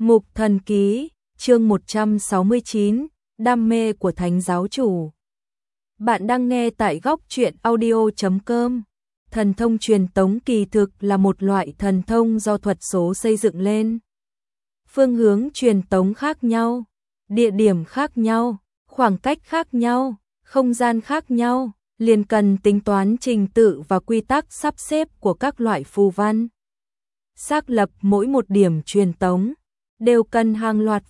Mục Thần Ký, chương 169, Đam mê của Thánh Giáo Chủ. Bạn đang nghe tại góc truyện audio.com. Thần thông truyền tống kỳ thực là một loại thần thông do thuật số xây dựng lên. Phương hướng truyền tống khác nhau, địa điểm khác nhau, khoảng cách khác nhau, không gian khác nhau, liền cần tính toán trình tự và quy tắc sắp xếp của các loại phù văn. Xác lập mỗi một điểm truyền tống đều cần hàng loạt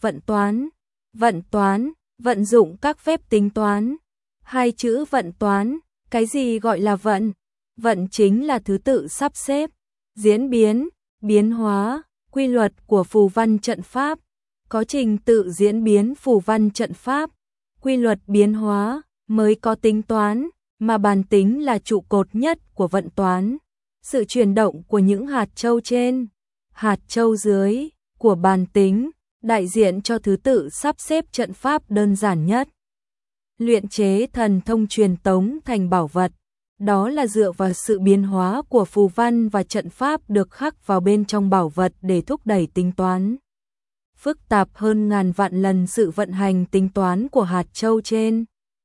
vận toán, vận dụng các phép tính toán. Hai chữ vận toán, cái gì gọi là vận? Vận chính là thứ tự sắp xếp, diễn biến, biến hóa, quy luật của phù văn trận pháp. Có trình tự diễn biến phù văn trận pháp, quy luật biến hóa mới có tính toán, mà bàn tính là trụ cột nhất của vận toán. Sự chuyển động của những hạt châu trên, hạt châu dưới của bàn tính đại diện cho thứ tự sắp xếp trận pháp đơn giản nhất. Luyện chế thần thông truyền tống thành bảo vật, đó là dựa vào sự biến hóa của phù văn và trận pháp được khắc vào bên trong bảo vật để thúc đẩy tính toán. Phức tạp hơn ngàn vạn lần sự vận hành tính toán của hạt châu trên,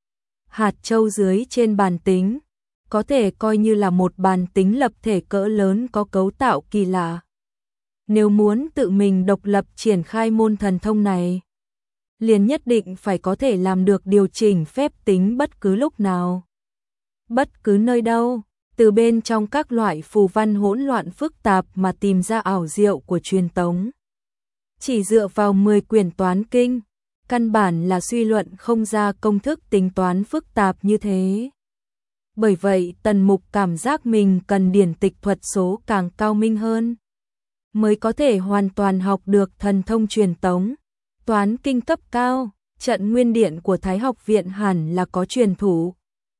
hạt châu dưới trên bàn tính, có thể coi như là một bàn tính lập thể cỡ lớn có cấu tạo kỳ lạ. Nếu muốn tự mình độc lập triển khai môn thần thông này, liền nhất định phải có thể làm được điều chỉnh phép tính bất cứ lúc nào, bất cứ nơi đâu, từ bên trong các loại phù văn hỗn loạn phức tạp mà tìm ra ảo diệu của truyền tống. Chỉ dựa vào 10 quyển toán kinh, căn bản là suy luận không ra công thức tính toán phức tạp như thế. Bởi vậy Tần Mục cảm giác mình cần điển tịch thuật số càng cao minh hơn, mới có thể hoàn toàn học được thần thông truyền tống. Toán kinh cấp cao, trận nguyên điện của Thái học viện hẳn là có truyền thủ.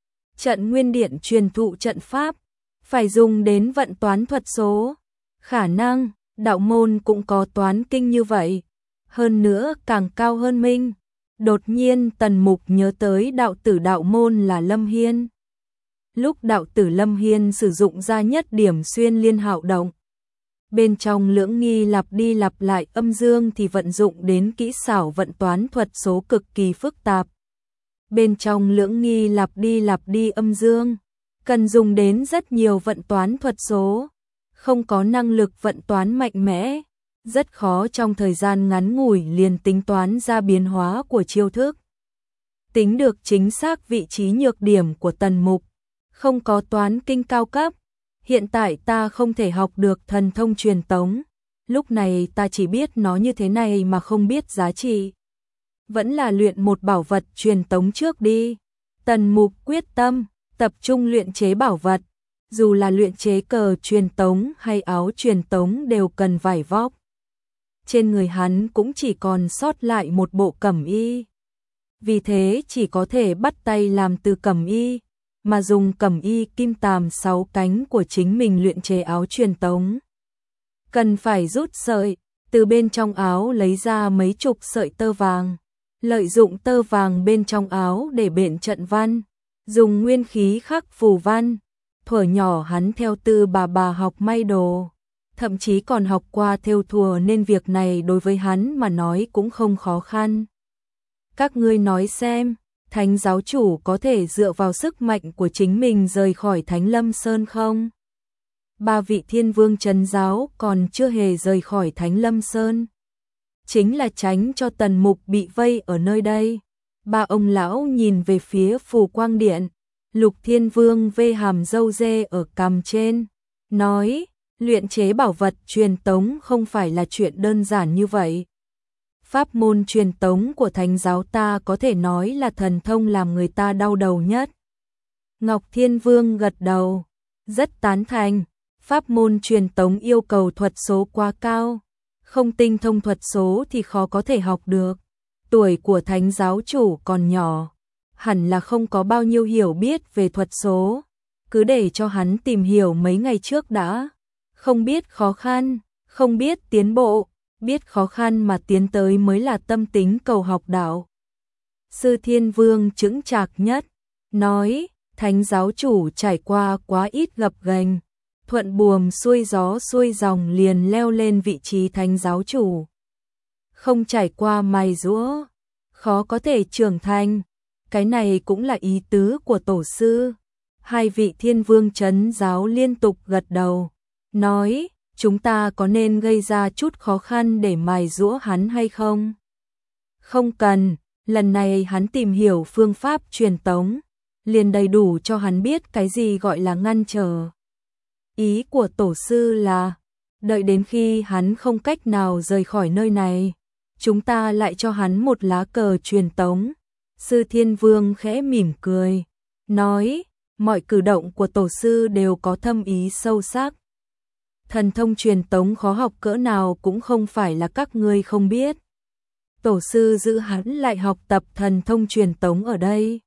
Trận nguyên điện truyền thụ trận pháp, phải dùng đến vận toán thuật số. Khả năng, đạo môn cũng có toán kinh như vậy. Hơn nữa càng cao hơn minh. Đột nhiên Tần Mục nhớ tới đạo tử đạo môn là Lâm Hiên. Lúc đạo tử Lâm Hiên sử dụng ra nhất điểm xuyên liên hạo động, bên trong lưỡng nghi lặp đi lặp lại âm dương thì vận dụng đến kỹ xảo vận toán thuật số cực kỳ phức tạp. Bên trong lưỡng nghi lặp đi âm dương, cần dùng đến rất nhiều vận toán thuật số, không có năng lực vận toán mạnh mẽ, rất khó trong thời gian ngắn ngủi liền tính toán ra biến hóa của chiêu thức. Tính được chính xác vị trí nhược điểm của Tần Mục, không có toán kinh cao cấp. Hiện tại ta không thể học được thần thông truyền tống, lúc này ta chỉ biết nó như thế này mà không biết giá trị. Vẫn là luyện một bảo vật truyền tống trước đi. Tần Mục quyết tâm, tập trung luyện chế bảo vật, dù là luyện chế cờ truyền tống hay áo truyền tống đều cần vải vóc. Trên người hắn cũng chỉ còn sót lại một bộ cẩm y. Vì thế chỉ có thể bắt tay làm từ cẩm y, mà dùng cẩm y kim tàm 6 cánh của chính mình luyện chế áo truyền tống. Cần phải rút sợi, từ bên trong áo lấy ra mấy chục sợi tơ vàng, lợi dụng tơ vàng bên trong áo để bện trận văn, dùng nguyên khí khắc phù văn. Thuở nhỏ hắn theo tư bà học may đồ, thậm chí còn học qua thêu thùa nên việc này đối với hắn mà nói cũng không khó khăn. Các ngươi nói xem, Thánh giáo chủ có thể dựa vào sức mạnh của chính mình rời khỏi Thánh Lâm Sơn không? 3 vị thiên vương trấn giáo còn chưa hề rời khỏi Thánh Lâm Sơn, chính là tránh cho Tần Mục bị vây ở nơi đây. 3 ông lão nhìn về phía Phù Quang Điện, Lục Thiên Vương vê hàm râu dê ở cằm trên, nói, luyện chế bảo vật truyền tống không phải là chuyện đơn giản như vậy. Pháp môn truyền tống của Thánh giáo ta có thể nói là thần thông làm người ta đau đầu nhất. Ngọc Thiên Vương gật đầu, rất tán thành. Pháp môn truyền tống yêu cầu thuật số quá cao, không tinh thông thuật số thì khó có thể học được. Tuổi của Thánh giáo chủ còn nhỏ, hẳn là không có bao nhiêu hiểu biết về thuật số, cứ để cho hắn tìm hiểu mấy ngày trước đã. Không biết khó khăn, không biết tiến bộ, biết khó khăn mà tiến tới mới là tâm tính cầu học đạo. Sư Thiên Vương chững chạc nhất, nói, Thánh giáo chủ trải qua quá ít gập ghềnh, thuận buồm xuôi gió xuôi dòng liền leo lên vị trí Thánh giáo chủ. không trải qua mài giũa, khó có thể trưởng thành. Cái này cũng là ý tứ của tổ sư. Hai vị thiên vương trấn giáo liên tục gật đầu, nói, chúng ta có nên gây ra chút khó khăn để mài giũa hắn hay không? Không cần, lần này hắn tìm hiểu phương pháp truyền tống, liền đầy đủ cho hắn biết cái gì gọi là ngăn trở. Ý của tổ sư là, đợi đến khi hắn không cách nào rời khỏi nơi này, chúng ta lại cho hắn một lá cờ truyền tống. Sư Thiên Vương khẽ mỉm cười, nói, mọi cử động của tổ sư đều có thâm ý sâu sắc. Thần thông truyền tống khó học cỡ nào cũng không phải là các ngươi không biết. Tổ sư giữ hắn lại học tập thần thông truyền tống ở đây.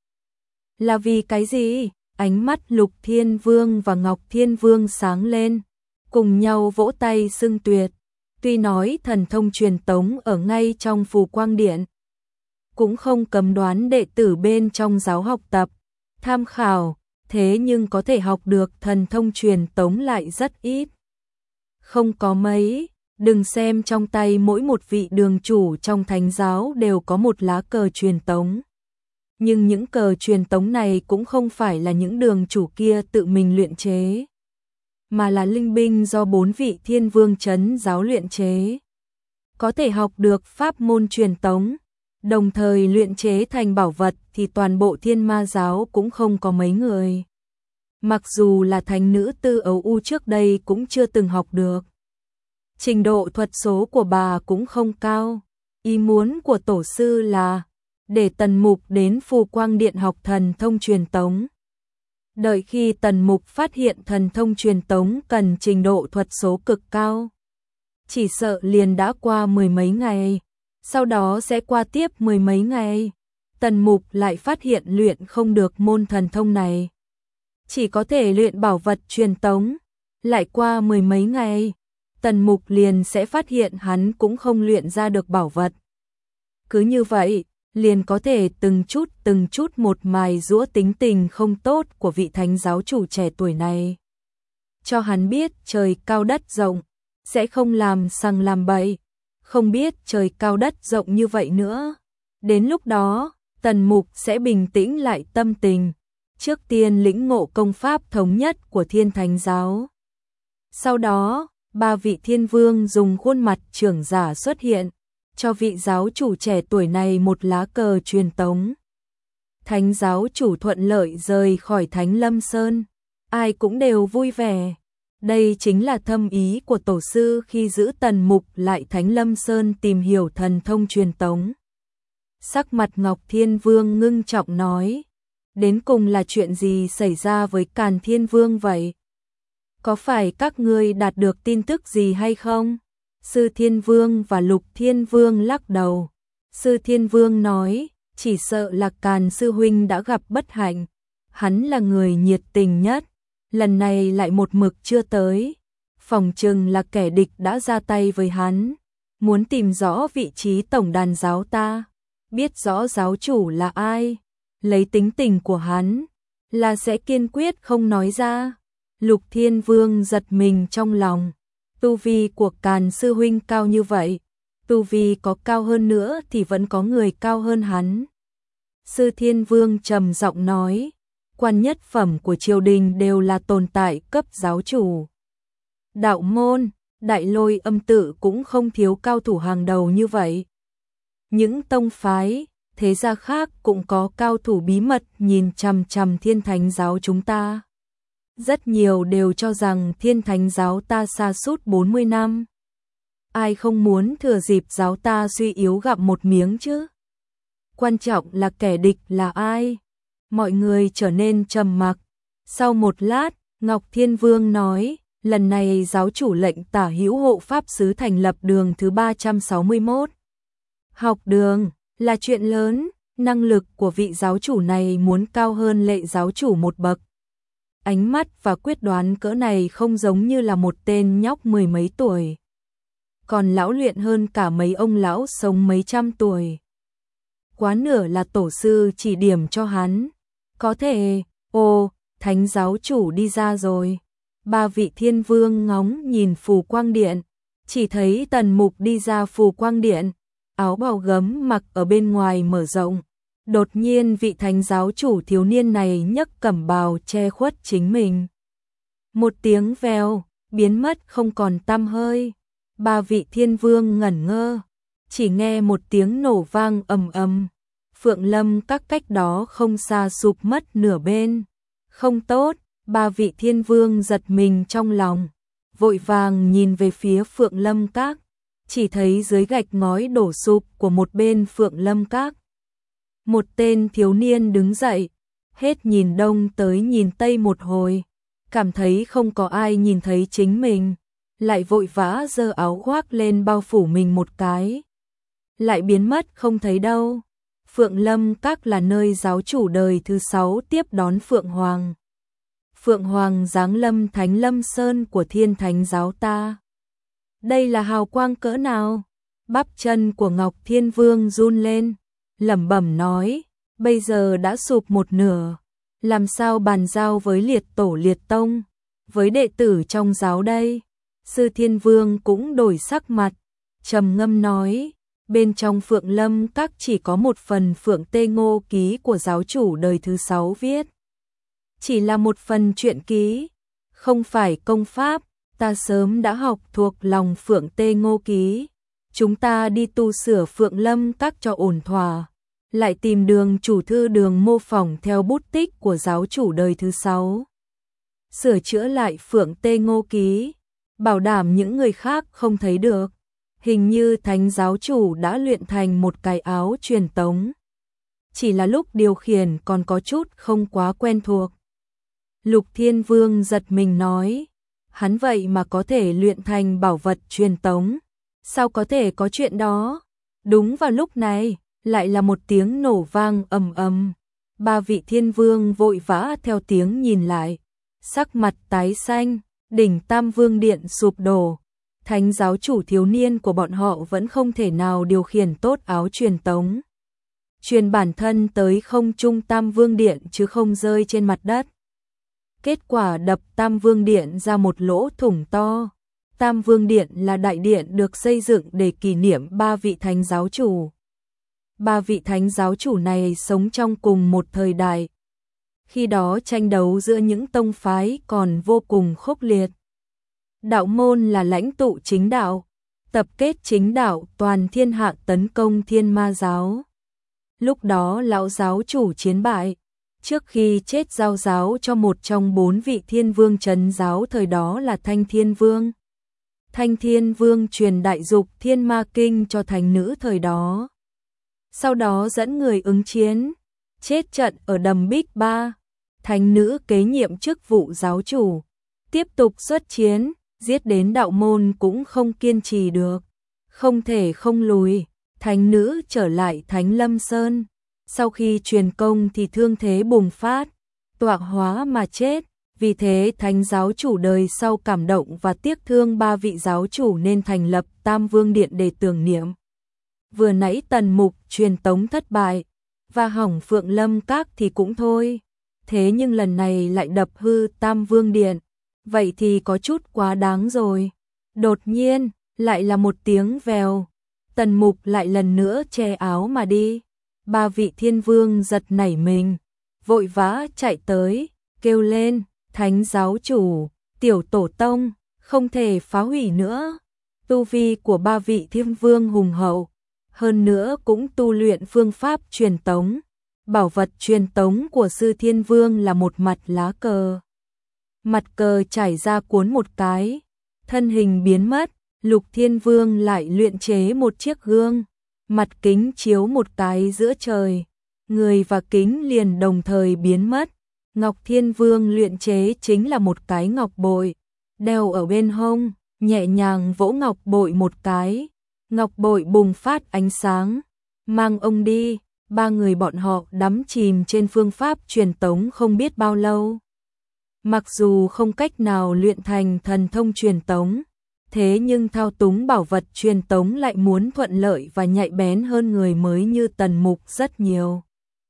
Là vì cái gì? Ánh mắt Lục Thiên Vương và Ngọc Thiên Vương sáng lên, cùng nhau vỗ tay xưng tuyệt. Tuy nói thần thông truyền tống ở ngay trong Phù Quang Điện, cũng không cấm đoán đệ tử bên trong giáo học tập, tham khảo, thế nhưng có thể học được thần thông truyền tống lại rất ít. Không có mấy, đừng xem trong tay mỗi một vị đường chủ trong thánh giáo đều có một lá cờ truyền tống. Nhưng những cờ truyền tống này cũng không phải là những đường chủ kia tự mình luyện chế, mà là linh binh do 4 vị thiên vương trấn giáo luyện chế. Có thể học được pháp môn truyền tống, đồng thời luyện chế thành bảo vật thì toàn bộ thiên ma giáo cũng không có mấy người. Mặc dù là thánh nữ Tư Ấu U trước đây cũng chưa từng học được. Trình độ thuật số của bà cũng không cao. Ý muốn của tổ sư là để Tần Mục đến Phù Quang Điện học thần thông truyền tống. Đợi khi Tần Mục phát hiện thần thông truyền tống cần trình độ thuật số cực cao, chỉ sợ liền đã qua 10 mấy ngày, sau đó sẽ qua tiếp 10 mấy ngày. Tần Mục lại phát hiện luyện không được môn thần thông này, chỉ có thể luyện bảo vật truyền tống. Lại qua 10 mấy ngày, Tần Mục liền sẽ phát hiện hắn cũng không luyện ra được bảo vật. Cứ như vậy, liền có thể từng chút một mài giũa tính tình không tốt của vị thánh giáo chủ trẻ tuổi này. Cho hắn biết trời cao đất rộng, sẽ không làm sằng làm bậy, không biết trời cao đất rộng như vậy nữa. Đến lúc đó, Tần Mục sẽ bình tĩnh lại tâm tình, trước tiên lĩnh ngộ công pháp thống nhất của Thiên Thánh giáo. Sau đó, 3 vị thiên vương dùng khuôn mặt trưởng giả xuất hiện, cho vị giáo chủ trẻ tuổi này một lá cờ truyền tống. Thánh giáo chủ thuận lợi rời khỏi Thánh Lâm Sơn, ai cũng đều vui vẻ. Đây chính là thâm ý của tổ sư khi giữ Tần Mục lại Thánh Lâm Sơn tìm hiểu thần thông truyền tống. Sắc mặt Ngọc Thiên Vương ngưng trọng nói, đến cùng là chuyện gì xảy ra với Càn Thiên Vương vậy? Có phải các ngươi đạt được tin tức gì hay không? Sư Thiên Vương và Lục Thiên Vương lắc đầu. Sư Thiên Vương nói, chỉ sợ là Càn sư huynh đã gặp bất hạnh. Hắn là người nhiệt tình nhất, lần này lại một mực chưa tới. Phỏng chừng là kẻ địch đã ra tay với hắn, muốn tìm rõ vị trí tổng đàn giáo ta, biết rõ giáo chủ là ai. Lấy tính tình của hắn, là sẽ kiên quyết không nói ra. Lục Thiên Vương giật mình trong lòng. Tu vi của Càn sư huynh cao như vậy, tu vi có cao hơn nữa thì vẫn có người cao hơn hắn. Sư Thiên Vương trầm giọng nói, quan nhất phẩm của triều đình đều là tồn tại cấp giáo chủ. Đạo môn, Đại Lôi Âm tự cũng không thiếu cao thủ hàng đầu như vậy. Những tông phái, thế gia khác cũng có cao thủ bí mật nhìn chằm chằm Thiên Thánh giáo chúng ta. Rất nhiều đều cho rằng Thiên Thánh giáo ta sa sút 40 năm. Ai không muốn thừa dịp giáo ta suy yếu gặm một miếng chứ? Quan trọng là kẻ địch là ai? Mọi người trở nên trầm mặc. Sau một lát, Ngọc Thiên Vương nói, lần này giáo chủ lệnh Tả Hữu hộ pháp sứ thành lập đường thứ 361. Học đường là chuyện lớn, năng lực của vị giáo chủ này muốn cao hơn Lệ giáo chủ một bậc. Ánh mắt và quyết đoán cỡ này không giống như là một tên nhóc 10 mấy tuổi, còn lão luyện hơn cả mấy ông lão sống mấy trăm tuổi. Quá nửa là tổ sư chỉ điểm cho hắn. Có thể, Thánh giáo chủ đi ra rồi. 3 vị thiên vương ngóng nhìn Phù Quang Điện, chỉ thấy Tần Mục đi ra Phù Quang Điện. áo bào gấm mặc ở bên ngoài mở rộng. Đột nhiên vị thánh giáo chủ thiếu niên này nhấc cẩm bào che khuất chính mình. Một tiếng vèo, biến mất không còn tăm hơi. Ba vị thiên vương ngẩn ngơ, chỉ nghe một tiếng nổ vang ầm ầm. Phượng Lâm các cách đó không xa sụp mất nửa bên. Không tốt, ba vị thiên vương giật mình trong lòng, vội vàng nhìn về phía Phượng Lâm các, chỉ thấy dưới gạch ngói đổ sụp của một bên Phượng Lâm các. Một tên thiếu niên đứng dậy, hết nhìn đông tới nhìn tây một hồi, cảm thấy không có ai nhìn thấy chính mình, lại vội vã giơ áo khoác lên bao phủ mình một cái. Lại biến mất không thấy đâu. Phượng Lâm các là nơi giáo chủ đời thứ 6 tiếp đón Phượng Hoàng. Phượng Hoàng giáng lâm Thánh Lâm Sơn của Thiên Thánh giáo ta. Đây là hào quang cỡ nào? Bắp chân của Ngọc Thiên Vương run lên, lẩm bẩm nói, bây giờ đã sụp một nửa, làm sao bàn giao với liệt tổ liệt tông, với đệ tử trong giáo đây? Sư Thiên Vương cũng đổi sắc mặt, trầm ngâm nói, bên trong Phượng Lâm các chỉ có một phần Phượng Tê Ngô ký của giáo chủ đời thứ 6 viết. Chỉ là một phần truyện ký, không phải công pháp, ta sớm đã học thuộc lòng Phượng Tê Ngô ký. Chúng ta đi tu sửa Phượng Lâm các cho ổn thỏa, lại tìm đường chủ thư đường mô phỏng theo bút tích của giáo chủ đời thứ 6. Sửa chữa lại Phượng Tê Ngô ký, bảo đảm những người khác không thấy được. Hình như thánh giáo chủ đã luyện thành một cái áo truyền tống. Chỉ là lúc điều khiển còn có chút không quá quen thuộc. Lục Thiên Vương giật mình nói, hắn vậy mà có thể luyện thành bảo vật truyền tống. Sao có thể có chuyện đó? Đúng vào lúc này, lại là một tiếng nổ vang ầm ầm. Ba vị thiên vương vội vã theo tiếng nhìn lại, sắc mặt tái xanh, đỉnh Tam Vương Điện sụp đổ. Thánh giáo chủ thiếu niên của bọn họ vẫn không thể nào điều khiển tốt áo truyền tống. Truyền bản thân tới không trung Tam Vương Điện chứ không rơi trên mặt đất. Kết quả đập Tam Vương Điện ra một lỗ thủng to. Tam Vương Điện là đại điện được xây dựng để kỷ niệm ba vị thánh giáo chủ. Ba vị thánh giáo chủ này sống trong cùng một thời đại. Khi đó tranh đấu giữa những tông phái còn vô cùng khốc liệt. Đạo môn là lãnh tụ chính đạo, tập kết chính đạo toàn thiên hạ tấn công Thiên Ma giáo. Lúc đó lão giáo chủ chiến bại, trước khi chết giao giáo cho một trong 4 vị thiên vương trấn giáo thời đó là Thanh Thiên Vương. Thanh Thiên Vương truyền đại dục Thiên Ma Kinh cho thánh nữ thời đó. Sau đó dẫn người ứng chiến, chết trận ở Đầm Bích Ba. Thánh nữ kế nhiệm chức vụ giáo chủ, tiếp tục xuất chiến, giết đến đạo môn cũng không kiên trì được. Không thể không lùi, thánh nữ trở lại Thánh Lâm Sơn. Sau khi truyền công thì thương thế bùng phát, tọa hóa mà chết. Vì thế thánh giáo chủ đời sau cảm động và tiếc thương ba vị giáo chủ nên thành lập Tam Vương Điện để tưởng niệm. Vừa nãy Tần Mục truyền tống thất bại, và hỏng Phượng Lâm các thì cũng thôi. Thế nhưng lần này lại đập hư Tam Vương Điện, vậy thì có chút quá đáng rồi. Đột nhiên, lại là một tiếng vèo, Tần Mục lại lần nữa che áo mà đi. Ba vị thiên vương giật nảy mình, vội vã chạy tới, kêu lên, thánh giáo chủ, tiểu tổ tông, không thể phá hủy nữa. Tu vi của ba vị thiên vương hùng hậu, hơn nữa cũng tu luyện phương pháp truyền tống. Bảo vật truyền tống của sư thiên vương là một mặt lá cờ. Mặt cờ trải ra cuốn một cái, thân hình biến mất. Lục Thiên Vương lại luyện chế một chiếc gương, mặt kính chiếu một cái giữa trời, người và kính liền đồng thời biến mất. Ngọc Thiên Vương luyện chế chính là một cái ngọc bội, đeo ở bên hông, nhẹ nhàng vỗ ngọc bội một cái, ngọc bội bùng phát ánh sáng, mang ông đi. Ba người bọn họ đắm chìm trên phương pháp truyền tống không biết bao lâu. Mặc dù không cách nào luyện thành thần thông truyền tống, thế nhưng thao túng bảo vật truyền tống lại muốn thuận lợi và nhạy bén hơn người mới như Tần Mục rất nhiều.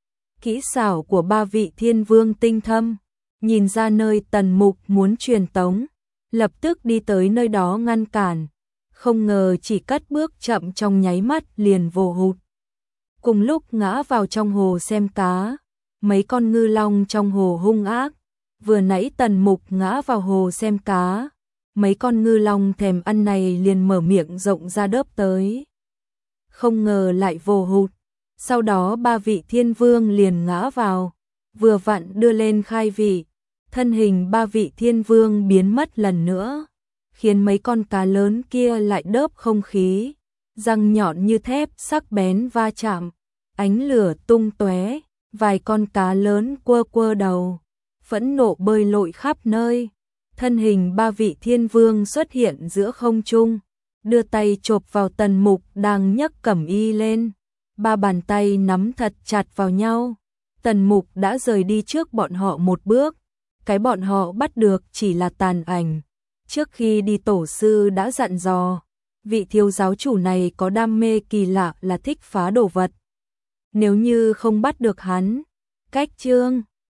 Kỹ xảo của ba vị thiên vương tinh thâm, nhìn ra nơi Tần Mục muốn truyền tống, lập tức đi tới nơi đó ngăn cản, không ngờ chỉ cất bước chậm trong nháy mắt liền vồ hụt. Cùng lúc ngã vào trong hồ xem cá, mấy con ngư long trong hồ hung ác, vừa nãy Tần Mục ngã vào hồ xem cá, mấy con ngư long thèm ăn này liền mở miệng rộng ra đớp tới. Không ngờ lại vồ hụt, sau đó ba vị thiên vương liền ngã vào, vừa vặn đưa lên khai vị, thân hình ba vị thiên vương biến mất lần nữa, khiến mấy con cá lớn kia lại đớp không khí, răng nhọn như thép sắc bén va chạm, ánh lửa tung tóe, vài con cá lớn quơ quơ đầu, phẫn nộ bơi lội khắp nơi. Thân hình ba vị thiên vương xuất hiện giữa không trung, đưa tay chộp vào Tần Mục đang nhấc cẩm y lên, ba bàn tay nắm thật chặt vào nhau. Tần Mục đã rời đi trước bọn họ một bước, cái bọn họ bắt được chỉ là tàn ảnh. Trước khi đi tổ sư đã dặn dò, vị thiếu giáo chủ này có đam mê kỳ lạ là thích phá đồ vật. Nếu như không bắt được hắn, cách chương